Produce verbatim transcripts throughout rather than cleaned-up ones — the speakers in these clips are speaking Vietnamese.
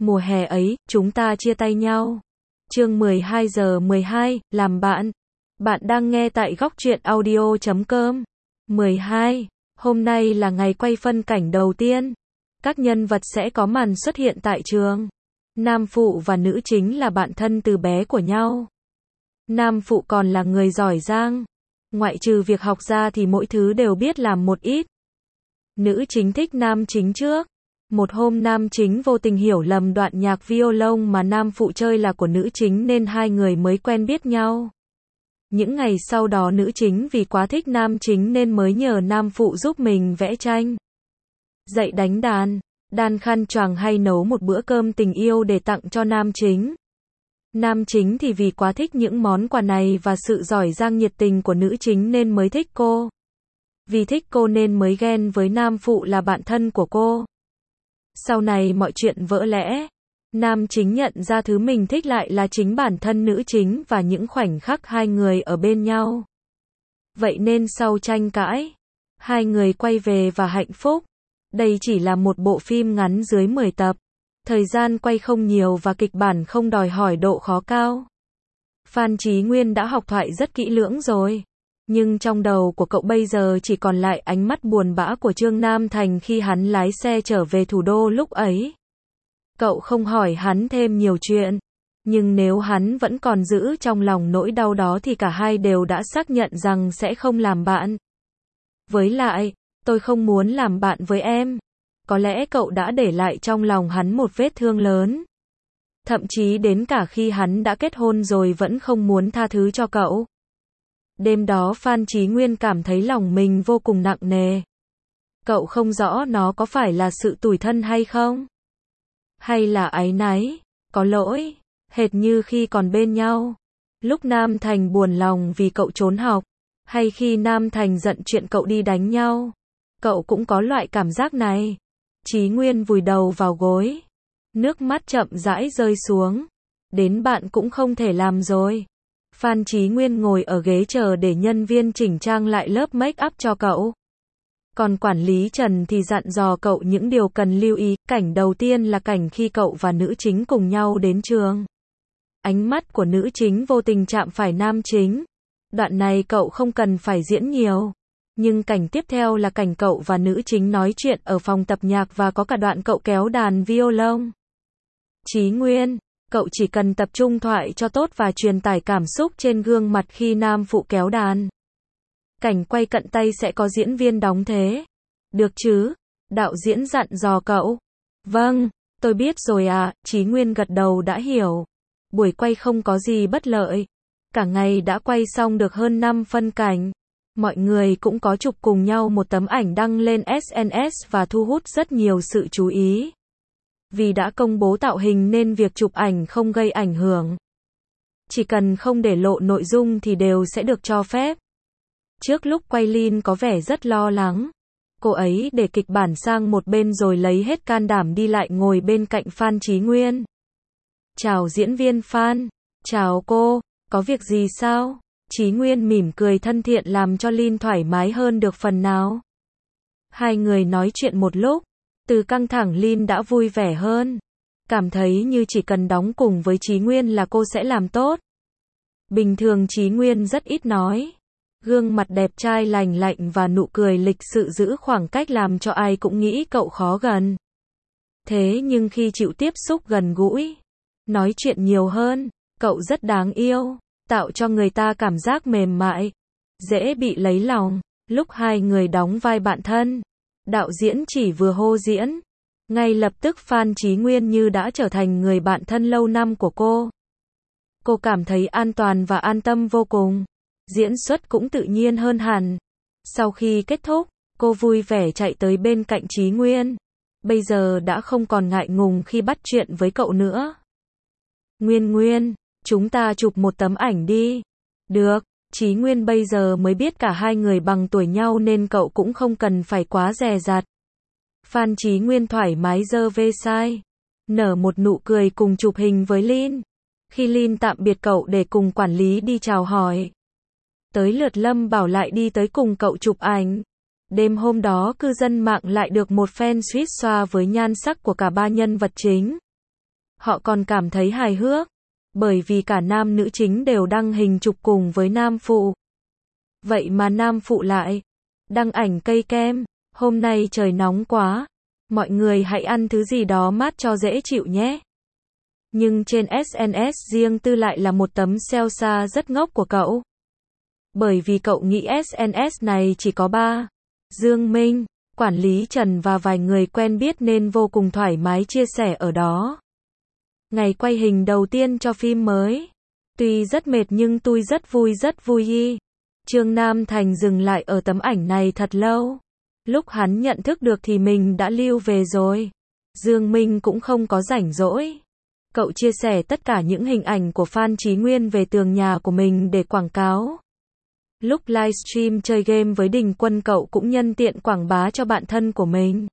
Mùa hè ấy, chúng ta chia tay nhau. Chương mười hai giờ mười hai, làm bạn. Bạn đang nghe tại góc truyện audio chấm com. mười hai. Hôm nay là ngày quay phân cảnh đầu tiên. Các nhân vật sẽ có màn xuất hiện tại trường. Nam phụ và nữ chính là bạn thân từ bé của nhau. Nam phụ còn là người giỏi giang. Ngoại trừ việc học ra thì mỗi thứ đều biết làm một ít. Nữ chính thích nam chính trước. Một hôm nam chính vô tình hiểu lầm đoạn nhạc violon mà nam phụ chơi là của nữ chính nên hai người mới quen biết nhau. Những ngày sau đó nữ chính vì quá thích nam chính nên mới nhờ nam phụ giúp mình vẽ tranh, dạy đánh đàn, đan khăn choàng hay nấu một bữa cơm tình yêu để tặng cho nam chính. Nam chính thì vì quá thích những món quà này và sự giỏi giang nhiệt tình của nữ chính nên mới thích cô. Vì thích cô nên mới ghen với nam phụ là bạn thân của cô. Sau này mọi chuyện vỡ lẽ. Nam chính nhận ra thứ mình thích lại là chính bản thân nữ chính và những khoảnh khắc hai người ở bên nhau. Vậy nên sau tranh cãi, hai người quay về và hạnh phúc. Đây chỉ là một bộ phim ngắn dưới mười tập. Thời gian quay không nhiều và kịch bản không đòi hỏi độ khó cao. Phan Chí Nguyên đã học thoại rất kỹ lưỡng rồi. Nhưng trong đầu của cậu bây giờ chỉ còn lại ánh mắt buồn bã của Trương Nam Thành khi hắn lái xe trở về thủ đô lúc ấy. Cậu không hỏi hắn thêm nhiều chuyện. Nhưng nếu hắn vẫn còn giữ trong lòng nỗi đau đó thì cả hai đều đã xác nhận rằng sẽ không làm bạn. Với lại, tôi không muốn làm bạn với em. Có lẽ cậu đã để lại trong lòng hắn một vết thương lớn. Thậm chí đến cả khi hắn đã kết hôn rồi vẫn không muốn tha thứ cho cậu. Đêm đó Phan Chí Nguyên cảm thấy lòng mình vô cùng nặng nề. Cậu không rõ nó có phải là sự tủi thân hay không? Hay là áy náy, có lỗi, hệt như khi còn bên nhau. Lúc Nam Thành buồn lòng vì cậu trốn học, hay khi Nam Thành giận chuyện cậu đi đánh nhau. Cậu cũng có loại cảm giác này. Chí Nguyên vùi đầu vào gối. Nước mắt chậm rãi rơi xuống. Đến bạn cũng không thể làm rồi. Phan Chí Nguyên ngồi ở ghế chờ để nhân viên chỉnh trang lại lớp make up cho cậu. Còn quản lý Trần thì dặn dò cậu những điều cần lưu ý. Cảnh đầu tiên là cảnh khi cậu và nữ chính cùng nhau đến trường. Ánh mắt của nữ chính vô tình chạm phải nam chính. Đoạn này cậu không cần phải diễn nhiều. Nhưng cảnh tiếp theo là cảnh cậu và nữ chính nói chuyện ở phòng tập nhạc và có cả đoạn cậu kéo đàn violon. Chí Nguyên, cậu chỉ cần tập trung thoại cho tốt và truyền tải cảm xúc trên gương mặt khi nam phụ kéo đàn. Cảnh quay cận tay sẽ có diễn viên đóng thế. Được chứ? Đạo diễn dặn dò cậu. Vâng, tôi biết rồi à, Chí Nguyên gật đầu đã hiểu. Buổi quay không có gì bất lợi. Cả ngày đã quay xong được hơn năm phân cảnh. Mọi người cũng có chụp cùng nhau một tấm ảnh đăng lên ét en ét và thu hút rất nhiều sự chú ý. Vì đã công bố tạo hình nên việc chụp ảnh không gây ảnh hưởng. Chỉ cần không để lộ nội dung thì đều sẽ được cho phép. Trước lúc quay Lin có vẻ rất lo lắng. Cô ấy để kịch bản sang một bên rồi lấy hết can đảm đi lại ngồi bên cạnh Phan Chí Nguyên. Chào diễn viên Phan. Chào cô, có việc gì sao? Chí Nguyên mỉm cười thân thiện làm cho Lin thoải mái hơn được phần nào. Hai người nói chuyện một lúc. Từ căng thẳng Lin đã vui vẻ hơn. Cảm thấy như chỉ cần đóng cùng với Chí Nguyên là cô sẽ làm tốt. Bình thường Chí Nguyên rất ít nói. Gương mặt đẹp trai lành lạnh và nụ cười lịch sự giữ khoảng cách làm cho ai cũng nghĩ cậu khó gần. Thế nhưng khi chịu tiếp xúc gần gũi, nói chuyện nhiều hơn, cậu rất đáng yêu, tạo cho người ta cảm giác mềm mại, dễ bị lấy lòng. Lúc hai người đóng vai bạn thân, đạo diễn chỉ vừa hô diễn, ngay lập tức Phan Chí Nguyên như đã trở thành người bạn thân lâu năm của cô. Cô cảm thấy an toàn và an tâm vô cùng. Diễn xuất cũng tự nhiên hơn hẳn. Sau khi kết thúc, cô vui vẻ chạy tới bên cạnh Chí Nguyên. Bây giờ đã không còn ngại ngùng khi bắt chuyện với cậu nữa. Nguyên Nguyên, chúng ta chụp một tấm ảnh đi. Được, Chí Nguyên bây giờ mới biết cả hai người bằng tuổi nhau nên cậu cũng không cần phải quá dè dặt. Phan Chí Nguyên thoải mái giơ ve sai, nở một nụ cười cùng chụp hình với Lin. Khi Lin tạm biệt cậu để cùng quản lý đi chào hỏi. Tới lượt Lâm Bảo lại đi tới cùng cậu chụp ảnh. Đêm hôm đó cư dân mạng lại được một fan suýt xoa với nhan sắc của cả ba nhân vật chính. Họ còn cảm thấy hài hước, bởi vì cả nam nữ chính đều đăng hình chụp cùng với nam phụ. Vậy mà nam phụ lại đăng ảnh cây kem, hôm nay trời nóng quá, mọi người hãy ăn thứ gì đó mát cho dễ chịu nhé. Nhưng trên ét en ét riêng tư lại là một tấm selfie rất ngốc của cậu. Bởi vì cậu nghĩ ét en ét này chỉ có ba, Dương Minh, quản lý Trần và vài người quen biết nên vô cùng thoải mái chia sẻ ở đó. Ngày quay hình đầu tiên cho phim mới. Tuy rất mệt nhưng tôi rất vui rất vui y. Trương Nam Thành dừng lại ở tấm ảnh này thật lâu. Lúc hắn nhận thức được thì mình đã lưu về rồi. Dương Minh cũng không có rảnh rỗi. Cậu chia sẻ tất cả những hình ảnh của Phan Chí Nguyên về tường nhà của mình để quảng cáo. Lúc livestream chơi game với Đình Quân cậu cũng nhân tiện quảng bá cho bạn thân của mình.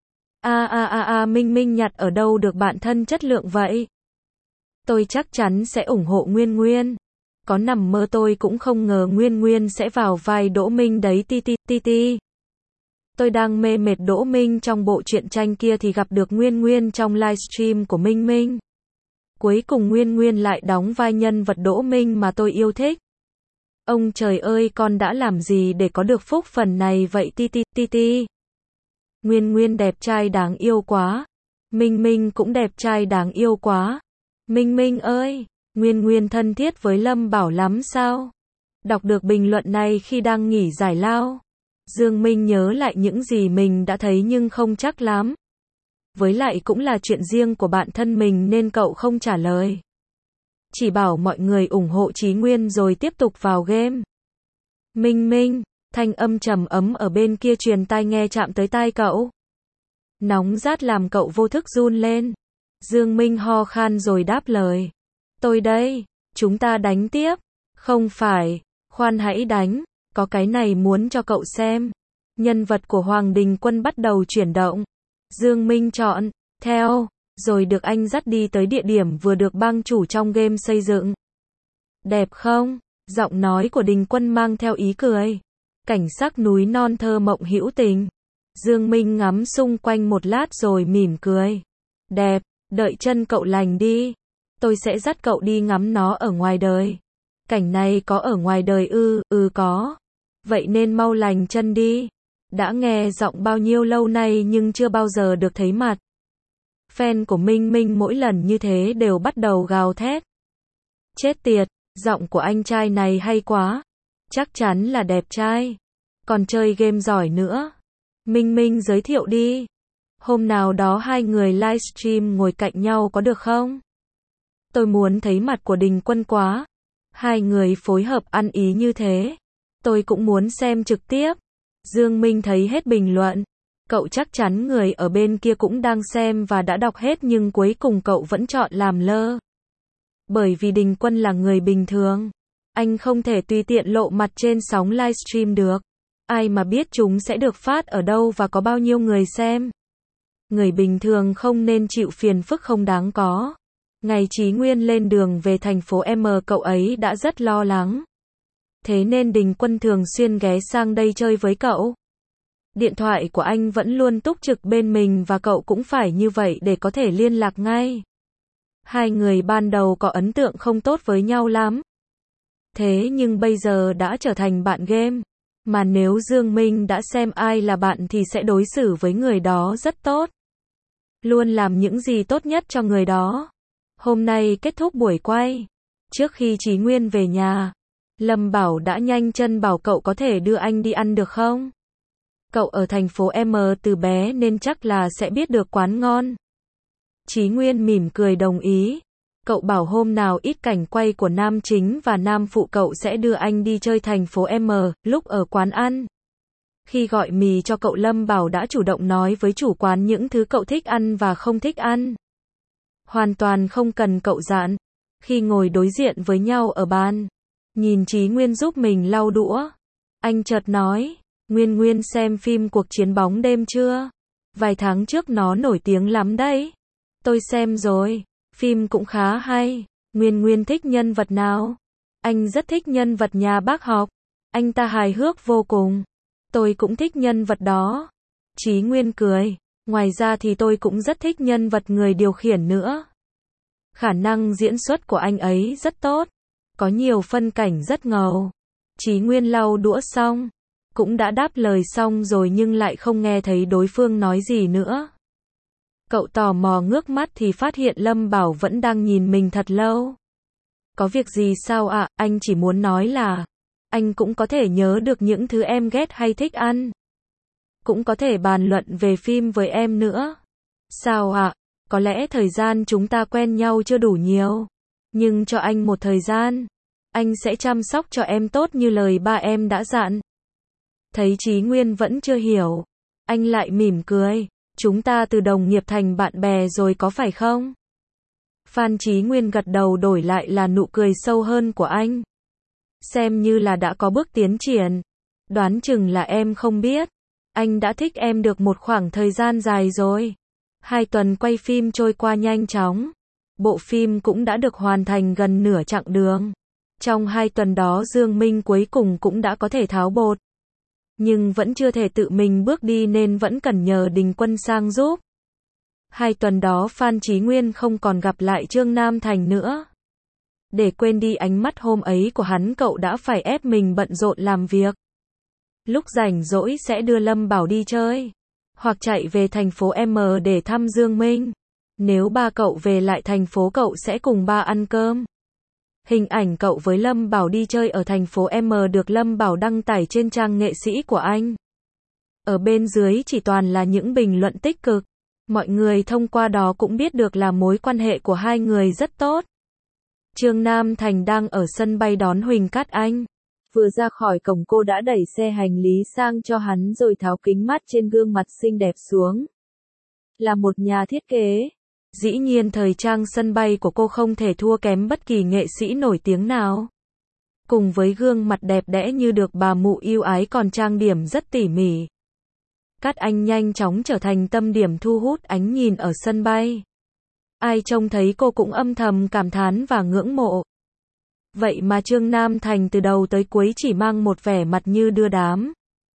A a a a Minh Minh nhặt ở đâu được bạn thân chất lượng vậy? Tôi chắc chắn sẽ ủng hộ Nguyên Nguyên. Có nằm mơ tôi cũng không ngờ Nguyên Nguyên sẽ vào vai Đỗ Minh đấy ti ti ti ti. Tôi đang mê mệt Đỗ Minh trong bộ truyện tranh kia thì gặp được Nguyên Nguyên trong livestream của Minh Minh. Cuối cùng Nguyên Nguyên lại đóng vai nhân vật Đỗ Minh mà tôi yêu thích. Ông trời ơi, con đã làm gì để có được phúc phần này vậy ti ti ti ti. Nguyên Nguyên đẹp trai đáng yêu quá. Minh Minh cũng đẹp trai đáng yêu quá. Minh Minh ơi, Nguyên Nguyên thân thiết với Lâm Bảo lắm sao? Đọc được bình luận này khi đang nghỉ giải lao. Dương Minh nhớ lại những gì mình đã thấy nhưng không chắc lắm. Với lại cũng là chuyện riêng của bạn thân mình nên cậu không trả lời. Chỉ bảo mọi người ủng hộ Chí Nguyên rồi tiếp tục vào game. Minh Minh, thanh âm trầm ấm ở bên kia truyền tai nghe chạm tới tai cậu. Nóng rát làm cậu vô thức run lên. Dương Minh ho khan rồi đáp lời. Tôi đây, chúng ta đánh tiếp. Không phải, khoan hãy đánh, có cái này muốn cho cậu xem. Nhân vật của Hoàng Đình Quân bắt đầu chuyển động. Dương Minh chọn, theo, rồi được anh dắt đi tới địa điểm vừa được bang chủ trong game xây dựng. Đẹp không? Giọng nói của Đình Quân mang theo ý cười. Cảnh sắc núi non thơ mộng hữu tình. Dương Minh ngắm xung quanh một lát rồi mỉm cười. Đẹp, đợi chân cậu lành đi. Tôi sẽ dắt cậu đi ngắm nó ở ngoài đời. Cảnh này có ở ngoài đời ư? Ừ có. Vậy nên mau lành chân đi. Đã nghe giọng bao nhiêu lâu nay nhưng chưa bao giờ được thấy mặt. Fan của Minh Minh mỗi lần như thế đều bắt đầu gào thét. Chết tiệt, giọng của anh trai này hay quá. Chắc chắn là đẹp trai. Còn chơi game giỏi nữa. Minh Minh giới thiệu đi. Hôm nào đó hai người livestream ngồi cạnh nhau có được không? Tôi muốn thấy mặt của Đình Quân quá. Hai người phối hợp ăn ý như thế. Tôi cũng muốn xem trực tiếp. Dương Minh thấy hết bình luận. Cậu chắc chắn người ở bên kia cũng đang xem và đã đọc hết nhưng cuối cùng cậu vẫn chọn làm lơ. Bởi vì Đình Quân là người bình thường. Anh không thể tùy tiện lộ mặt trên sóng livestream được. Ai mà biết chúng sẽ được phát ở đâu và có bao nhiêu người xem. Người bình thường không nên chịu phiền phức không đáng có. Ngày Chí Nguyên lên đường về thành phố M cậu ấy đã rất lo lắng. Thế nên Đình Quân thường xuyên ghé sang đây chơi với cậu. Điện thoại của anh vẫn luôn túc trực bên mình và cậu cũng phải như vậy để có thể liên lạc ngay. Hai người ban đầu có ấn tượng không tốt với nhau lắm. Thế nhưng bây giờ đã trở thành bạn game. Mà nếu Dương Minh đã xem ai là bạn thì sẽ đối xử với người đó rất tốt. Luôn làm những gì tốt nhất cho người đó. Hôm nay kết thúc buổi quay. Trước khi Chí Nguyên về nhà, Lâm Bảo đã nhanh chân bảo cậu có thể đưa anh đi ăn được không? Cậu ở thành phố M từ bé nên chắc là sẽ biết được quán ngon. Chí Nguyên mỉm cười đồng ý. Cậu bảo hôm nào ít cảnh quay của nam chính và nam phụ cậu sẽ đưa anh đi chơi thành phố M, lúc ở quán ăn. Khi gọi mì cho cậu Lâm Bảo đã chủ động nói với chủ quán những thứ cậu thích ăn và không thích ăn. Hoàn toàn không cần cậu dặn. Khi ngồi đối diện với nhau ở bàn, nhìn Chí Nguyên giúp mình lau đũa, anh chợt nói, Nguyên Nguyên xem phim Cuộc chiến bóng đêm chưa? Vài tháng trước nó nổi tiếng lắm đấy. Tôi xem rồi, phim cũng khá hay. Nguyên Nguyên thích nhân vật nào? Anh rất thích nhân vật nhà bác học. Anh ta hài hước vô cùng. Tôi cũng thích nhân vật đó. Chí Nguyên cười. Ngoài ra thì tôi cũng rất thích nhân vật người điều khiển nữa. Khả năng diễn xuất của anh ấy rất tốt. Có nhiều phân cảnh rất ngầu. Chí Nguyên lau đũa xong. Cũng đã đáp lời xong rồi nhưng lại không nghe thấy đối phương nói gì nữa. Cậu tò mò ngước mắt thì phát hiện Lâm Bảo vẫn đang nhìn mình thật lâu. Có việc gì sao ạ? À? Anh chỉ muốn nói là anh cũng có thể nhớ được những thứ em ghét hay thích ăn. Cũng có thể bàn luận về phim với em nữa. Sao ạ? À? Có lẽ thời gian chúng ta quen nhau chưa đủ nhiều. Nhưng cho anh một thời gian. Anh sẽ chăm sóc cho em tốt như lời ba em đã dặn. Thấy Chí Nguyên vẫn chưa hiểu. Anh lại mỉm cười. Chúng ta từ đồng nghiệp thành bạn bè rồi có phải không? Phan Chí Nguyên gật đầu, đổi lại là nụ cười sâu hơn của anh. Xem như là đã có bước tiến triển. Đoán chừng là em không biết. Anh đã thích em được một khoảng thời gian dài rồi. Hai tuần quay phim trôi qua nhanh chóng. Bộ phim cũng đã được hoàn thành gần nửa chặng đường. Trong hai tuần đó Dương Minh cuối cùng cũng đã có thể tháo bột. Nhưng vẫn chưa thể tự mình bước đi nên vẫn cần nhờ Đình Quân sang giúp. Hai tuần đó Phan Chí Nguyên không còn gặp lại Trương Nam Thành nữa. Để quên đi ánh mắt hôm ấy của hắn, cậu đã phải ép mình bận rộn làm việc. Lúc rảnh rỗi sẽ đưa Lâm Bảo đi chơi. Hoặc chạy về thành phố M để thăm Dương Minh. Nếu ba cậu về lại thành phố cậu sẽ cùng ba ăn cơm. Hình ảnh cậu với Lâm Bảo đi chơi ở thành phố M được Lâm Bảo đăng tải trên trang nghệ sĩ của anh. Ở bên dưới chỉ toàn là những bình luận tích cực. Mọi người thông qua đó cũng biết được là mối quan hệ của hai người rất tốt. Trương Nam Thành đang ở sân bay đón Huỳnh Cát Anh. Vừa ra khỏi cổng cô đã đẩy xe hành lý sang cho hắn rồi tháo kính mắt trên gương mặt xinh đẹp xuống. Là một nhà thiết kế. Dĩ nhiên thời trang sân bay của cô không thể thua kém bất kỳ nghệ sĩ nổi tiếng nào. Cùng với gương mặt đẹp đẽ như được bà mụ yêu ái còn trang điểm rất tỉ mỉ. Cát Anh nhanh chóng trở thành tâm điểm thu hút ánh nhìn ở sân bay. Ai trông thấy cô cũng âm thầm cảm thán và ngưỡng mộ. Vậy mà Trương Nam Thành từ đầu tới cuối chỉ mang một vẻ mặt như đưa đám.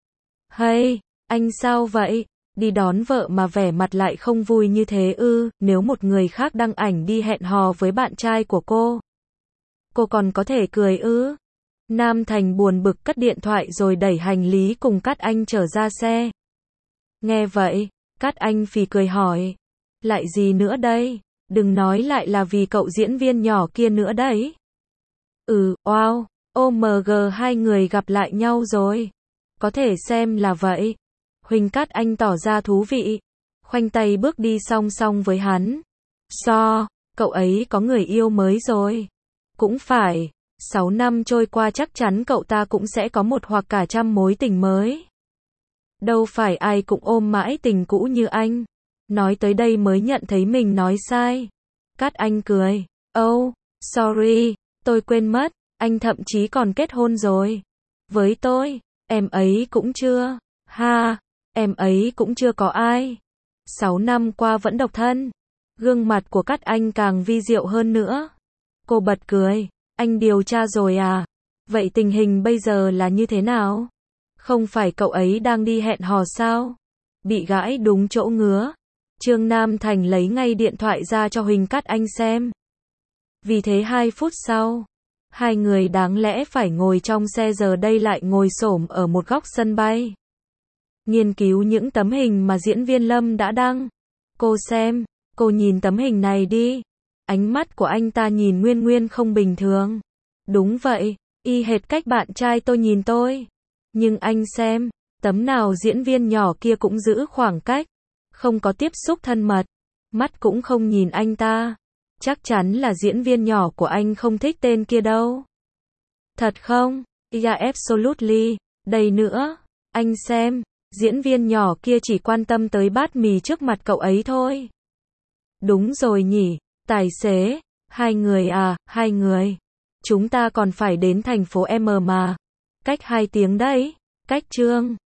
Hey, anh sao vậy? Đi đón vợ mà vẻ mặt lại không vui như thế ư? Nếu một người khác đăng ảnh đi hẹn hò với bạn trai của cô, cô còn có thể cười ư? Nam Thành buồn bực cất điện thoại rồi đẩy hành lý cùng Cát Anh trở ra xe. Nghe vậy, Cát Anh phì cười hỏi. Lại gì nữa đây? Đừng nói lại là vì cậu diễn viên nhỏ kia nữa đấy. Ừ, wow, ô em giê hai người gặp lại nhau rồi. Có thể xem là vậy. Huỳnh Cát Anh tỏ ra thú vị. Khoanh tay bước đi song song với hắn. So, cậu ấy có người yêu mới rồi. Cũng phải, sáu năm trôi qua chắc chắn cậu ta cũng sẽ có một hoặc cả trăm mối tình mới. Đâu phải ai cũng ôm mãi tình cũ như anh. Nói tới đây mới nhận thấy mình nói sai. Cát Anh cười. Oh, sorry, tôi quên mất, anh thậm chí còn kết hôn rồi. Với tôi, em ấy cũng chưa. Ha, em ấy cũng chưa có ai. Sáu năm qua vẫn độc thân. Gương mặt của Cát Anh càng vi diệu hơn nữa. Cô bật cười. Anh điều tra rồi à? Vậy tình hình bây giờ là như thế nào? Không phải cậu ấy đang đi hẹn hò sao? Bị gãi đúng chỗ ngứa. Trương Nam Thành lấy ngay điện thoại ra cho Huỳnh Cát Anh xem. Vì thế hai phút sau, hai người đáng lẽ phải ngồi trong xe giờ đây lại ngồi xổm ở một góc sân bay. Nghiên cứu những tấm hình mà diễn viên Lâm đã đăng. Cô xem, cô nhìn tấm hình này đi. Ánh mắt của anh ta nhìn Nguyên Nguyên không bình thường. Đúng vậy, y hệt cách bạn trai tôi nhìn tôi. Nhưng anh xem, tấm nào diễn viên nhỏ kia cũng giữ khoảng cách. Không có tiếp xúc thân mật. Mắt cũng không nhìn anh ta. Chắc chắn là diễn viên nhỏ của anh không thích tên kia đâu. Thật không? Yeah, absolutely. Đây nữa. Anh xem, diễn viên nhỏ kia chỉ quan tâm tới bát mì trước mặt cậu ấy thôi. Đúng rồi nhỉ, tài xế. Hai người à, hai người. Chúng ta còn phải đến thành phố M mà. Cách hai tiếng đấy. Cách Trương